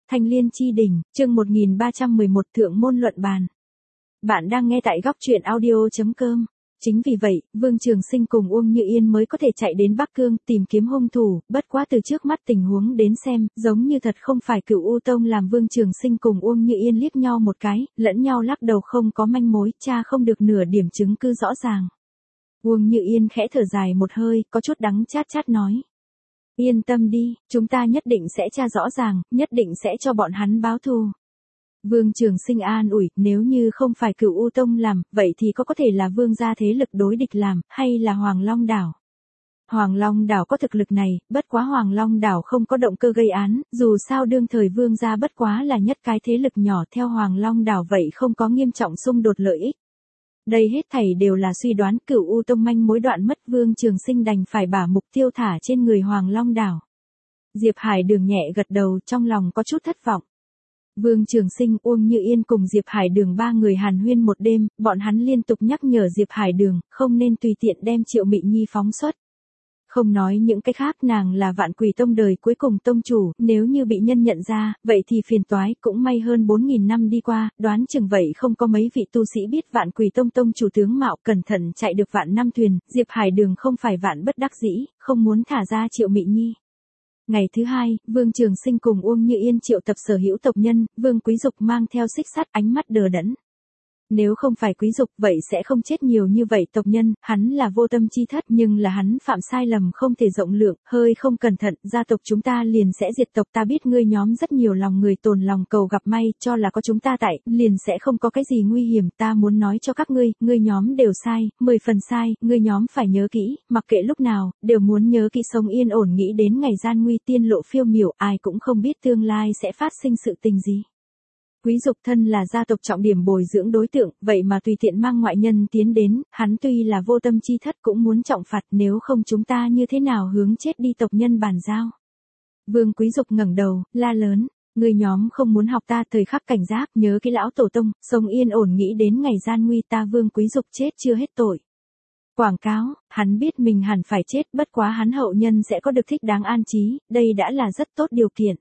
Thanh Liên Chi Đỉnh, chương 1311 Thượng môn luận bàn. Bạn đang nghe tại góc truyện audio.com. Chính vì vậy, Vương Trường Sinh cùng Uông Như Yên mới có thể chạy đến Bắc Cương tìm kiếm hung thủ, bất quá từ trước mắt tình huống đến xem, giống như thật không phải Cửu U Tông làm. Vương Trường Sinh cùng Uông Như Yên liếc nhau một cái, lẫn nhau lắc đầu không có manh mối, tra không được nửa điểm chứng cứ rõ ràng. Uông Như Yên khẽ thở dài một hơi, có chút đắng chát chát nói. Yên tâm đi, chúng ta nhất định sẽ tra rõ ràng, nhất định sẽ cho bọn hắn báo thù. Vương Trường Sinh an ủi, nếu như không phải Cửu U Tông làm, vậy thì có thể là Vương gia thế lực đối địch làm, hay là Hoàng Long Đảo. Hoàng Long Đảo có thực lực này, bất quá Hoàng Long Đảo không có động cơ gây án, dù sao đương thời Vương gia bất quá là nhất cái thế lực nhỏ theo Hoàng Long Đảo vậy không có nghiêm trọng xung đột lợi ích. Đây hết thảy đều là suy đoán. Cửu U Tông manh mối đoạn mất, Vương Trường Sinh đành phải bả mục tiêu thả trên người Hoàng Long Đảo. Diệp Hải Đường nhẹ gật đầu, trong lòng có chút thất vọng. Vương Trường Sinh, Uông Như Yên cùng Diệp Hải Đường ba người hàn huyên một đêm, bọn hắn liên tục nhắc nhở Diệp Hải Đường, không nên tùy tiện đem Triệu Mị Nhi phóng xuất. Không nói những cái khác, nàng là Vạn Quỷ Tông đời cuối cùng tông chủ, nếu như bị nhân nhận ra, vậy thì phiền toái. Cũng may hơn 4.000 năm đi qua, đoán chừng vậy không có mấy vị tu sĩ biết Vạn Quỷ Tông tông chủ tướng mạo, cẩn thận chạy được vạn năm thuyền. Diệp Hải Đường không phải vạn bất đắc dĩ, không muốn thả ra Triệu Mị Nhi. Ngày thứ hai, Vương Trường Sinh cùng Uông Như Yên triệu tập sở hữu tộc nhân, Vương Quý Dục mang theo xích sắt, ánh mắt đờ đẫn. Nếu không phải Quý Dục vậy sẽ không chết nhiều như vậy tộc nhân, hắn là vô tâm chi thất nhưng là hắn phạm sai lầm không thể rộng lượng, hơi không cẩn thận, gia tộc chúng ta liền sẽ diệt tộc. Ta biết ngươi nhóm rất nhiều lòng người tồn lòng cầu gặp may, cho là có chúng ta tại, liền sẽ không có cái gì nguy hiểm. Ta muốn nói cho các ngươi nhóm đều sai, 10 phần sai, ngươi nhóm phải nhớ kỹ, mặc kệ lúc nào, đều muốn nhớ kỹ sống yên ổn, nghĩ đến ngày gian nguy tiên lộ phiêu miểu, ai cũng không biết tương lai sẽ phát sinh sự tình gì. Quý Dục thân là gia tộc trọng điểm bồi dưỡng đối tượng, vậy mà tùy tiện mang ngoại nhân tiến đến, hắn tuy là vô tâm chi thất cũng muốn trọng phạt, nếu không chúng ta như thế nào hướng chết đi tộc nhân bàn giao. Vương Quý Dục ngẩng đầu, la lớn, người nhóm không muốn học ta, thời khắc cảnh giác, nhớ cái lão tổ tông, sống yên ổn, nghĩ đến ngày gian nguy. Ta Vương Quý Dục chết chưa hết tội. Quảng cáo, hắn biết mình hẳn phải chết, bất quá hắn hậu nhân sẽ có được thích đáng an trí, đây đã là rất tốt điều kiện.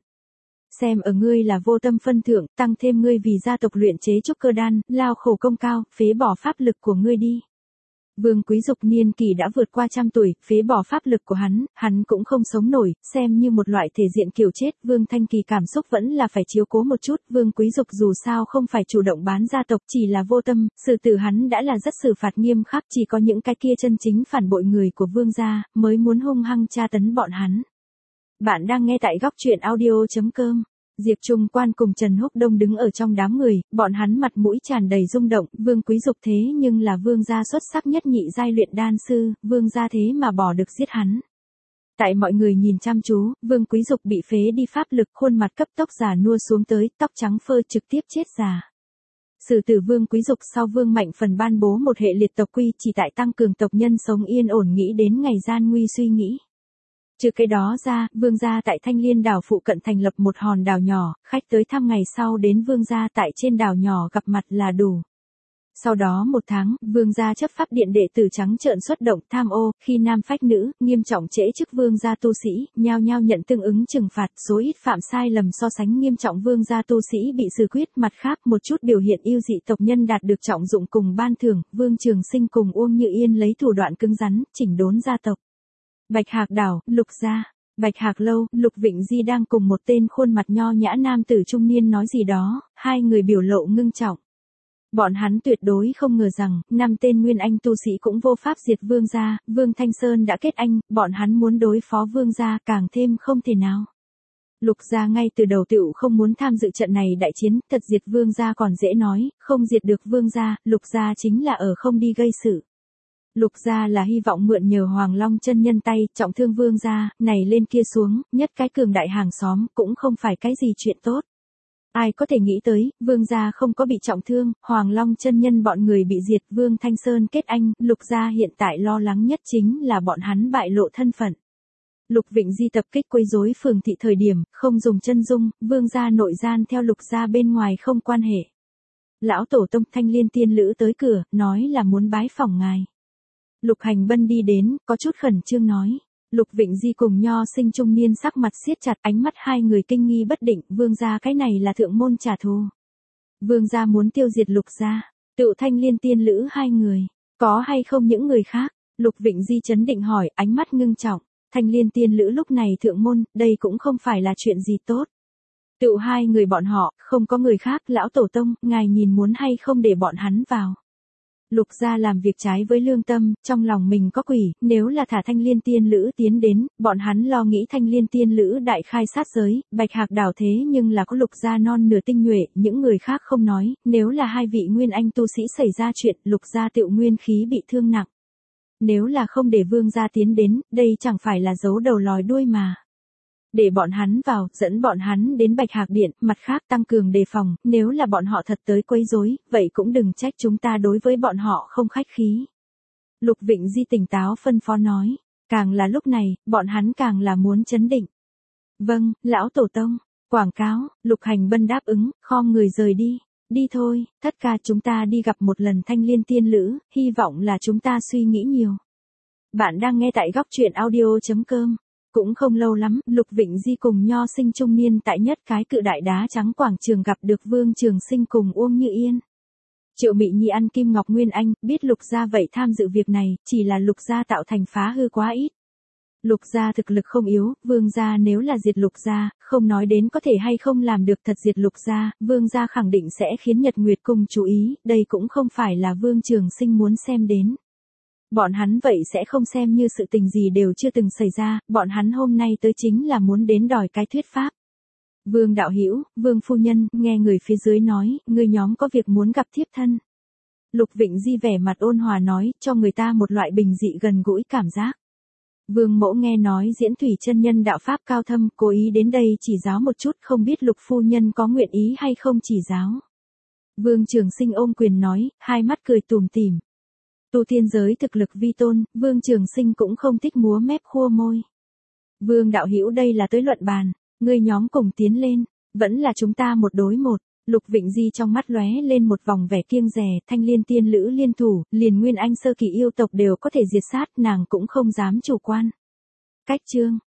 Xem ở ngươi là vô tâm phân thưởng, tăng thêm ngươi vì gia tộc luyện chế trúc cơ đan, lao khổ công cao, phế bỏ pháp lực của ngươi đi. Vương Quý Dục niên kỷ đã vượt qua 100 tuổi, phế bỏ pháp lực của hắn cũng không sống nổi, xem như một loại thể diện kiểu chết. Vương Thanh Kỳ cảm xúc vẫn là phải chiếu cố một chút. Vương Quý Dục dù sao không phải chủ động bán gia tộc, chỉ là vô tâm, xử tử hắn đã là rất xử phạt nghiêm khắc, chỉ có những cái kia chân chính phản bội người của Vương gia mới muốn hung hăng tra tấn bọn hắn. Bạn đang nghe tại góc truyện audio.com. Diệp Trung Quan cùng Trần Húc Đông đứng ở trong đám người, bọn hắn mặt mũi tràn đầy rung động. Vương Quý Dục thế nhưng là Vương gia xuất sắc nhất nhị giai luyện đan sư, Vương gia thế mà bỏ được giết hắn. Tại mọi người nhìn chăm chú, Vương Quý Dục bị phế đi pháp lực, khuôn mặt cấp tốc già nua xuống tới, tóc trắng phơ, trực tiếp chết già. Xử tử Vương Quý Dục sau, Vương Mạnh Phần ban bố một hệ liệt tộc quy, chỉ tại tăng cường tộc nhân sống yên ổn, nghĩ đến ngày gian nguy suy nghĩ. Trừ cái đó ra, Vương gia tại Thanh Liên đảo phụ cận thành lập một hòn đảo nhỏ, khách tới thăm ngày sau đến Vương gia tại trên đảo nhỏ gặp mặt là đủ. Sau đó 1 tháng, Vương gia chấp pháp điện đệ tử trắng trợn xuất động tham ô, khi nam phách nữ, nghiêm trọng trễ chức Vương gia tu sĩ, nhao nhao nhận tương ứng trừng phạt. Số ít phạm sai lầm so sánh nghiêm trọng Vương gia tu sĩ bị xử quyết. Mặt khác, một chút biểu hiện yêu dị tộc nhân đạt được trọng dụng cùng ban thưởng. Vương Trường Sinh cùng Uông Như Yên lấy thủ đoạn cứng rắn, chỉnh đốn gia tộc. Bạch Hạc đảo, Lục gia, Bạch Hạc lâu, Lục Vịnh Di đang cùng một tên khuôn mặt nho nhã nam tử trung niên nói gì đó, hai người biểu lộ ngưng trọng. Bọn hắn tuyệt đối không ngờ rằng, 5 tên nguyên anh tu sĩ cũng vô pháp diệt Vương gia. Vương Thanh Sơn đã kết anh, bọn hắn muốn đối phó Vương gia càng thêm không thể nào. Lục gia ngay từ đầu tựu không muốn tham dự trận này đại chiến, thật diệt Vương gia còn dễ nói, không diệt được Vương gia, Lục gia chính là ở không đi gây sự. Lục gia là hy vọng mượn nhờ Hoàng Long chân nhân tay, trọng thương Vương gia, này lên kia xuống, nhất cái cường đại hàng xóm, cũng không phải cái gì chuyện tốt. Ai có thể nghĩ tới, Vương gia không có bị trọng thương, Hoàng Long chân nhân bọn người bị diệt, Vương Thanh Sơn kết anh. Lục gia hiện tại lo lắng nhất chính là bọn hắn bại lộ thân phận. Lục Vịnh Di tập kích quấy rối phường thị thời điểm, không dùng chân dung, Vương gia nội gian theo Lục gia bên ngoài không quan hệ. Lão tổ tông Thanh Liên tiên lữ tới cửa, nói là muốn bái phỏng ngài. Lục Hành Bân đi đến, có chút khẩn trương nói. Lục Vịnh Di cùng Nho Sinh trung niên sắc mặt siết chặt, ánh mắt hai người kinh nghi bất định, vương gia cái này là thượng môn trả thù. Vương gia muốn tiêu diệt Lục gia, Tựu Thanh Liên tiên lữ hai người, có hay không những người khác? Lục Vịnh Di chấn định hỏi, ánh mắt ngưng trọng. Thanh Liên tiên lữ lúc này thượng môn, đây cũng không phải là chuyện gì tốt. Tựu hai người bọn họ, không có người khác, lão tổ tông, ngài nhìn muốn hay không để bọn hắn vào. Lục gia làm việc trái với lương tâm, trong lòng mình có quỷ, nếu là thả Thanh Liên tiên lữ tiến đến, bọn hắn lo nghĩ Thanh Liên tiên lữ đại khai sát giới, Bạch Hạc đảo thế nhưng là có Lục gia non nửa tinh nhuệ, những người khác không nói, nếu là hai vị nguyên anh tu sĩ xảy ra chuyện, Lục gia tựu nguyên khí bị thương nặng. Nếu là không để vương gia tiến đến, đây chẳng phải là giấu đầu lòi đuôi mà. Để bọn hắn vào, dẫn bọn hắn đến Bạch Hạc Điện, mặt khác tăng cường đề phòng, nếu là bọn họ thật tới quấy rối, vậy cũng đừng trách chúng ta đối với bọn họ không khách khí. Lục Vịnh Di tỉnh táo phân phó nói, càng là lúc này, bọn hắn càng là muốn chấn định. Vâng, lão tổ tông, quảng cáo, Lục Hành Bân đáp ứng, khom người rời đi. Đi thôi, thất ca chúng ta đi gặp một lần Thanh Liên tiên lữ, hy vọng là chúng ta suy nghĩ nhiều. Bạn đang nghe tại góc truyện audio.com. Cũng không lâu lắm, Lục Vịnh Di cùng Nho Sinh trung niên tại nhất cái cự đại đá trắng quảng trường gặp được Vương Trường Sinh cùng Uông Như Yên. Triệu Mị Nhi ăn Kim Ngọc Nguyên Anh, biết Lục gia vậy tham dự việc này, chỉ là Lục gia tạo thành phá hư quá ít. Lục gia thực lực không yếu, Vương gia nếu là diệt Lục gia, không nói đến có thể hay không làm được thật diệt Lục gia, Vương gia khẳng định sẽ khiến Nhật Nguyệt Cung chú ý, đây cũng không phải là Vương Trường Sinh muốn xem đến. Bọn hắn vậy sẽ không xem như sự tình gì đều chưa từng xảy ra, bọn hắn hôm nay tới chính là muốn đến đòi cái thuyết pháp. Vương đạo hữu, Vương phu nhân, nghe người phía dưới nói, người nhóm có việc muốn gặp thiếp thân. Lục Vịnh Di vẻ mặt ôn hòa nói, cho người ta một loại bình dị gần gũi cảm giác. Vương mẫu nghe nói diễn thủy chân nhân đạo pháp cao thâm, cố ý đến đây chỉ giáo một chút, không biết Lục phu nhân có nguyện ý hay không chỉ giáo. Vương Trường Sinh ôm quyền nói, hai mắt cười tủm tỉm. Tu tiên giới thực lực vi tôn, Vương Trường Sinh cũng không thích múa mép khua môi. Vương đạo hữu đây là tới luận bàn, ngươi nhóm cùng tiến lên, vẫn là chúng ta một đối một. Lục Vịnh Di trong mắt lóe lên một vòng vẻ kiêng dè, Thanh Liên tiên lữ liên thủ, liền nguyên anh sơ kỳ yêu tộc đều có thể diệt sát, nàng cũng không dám chủ quan. Cách chương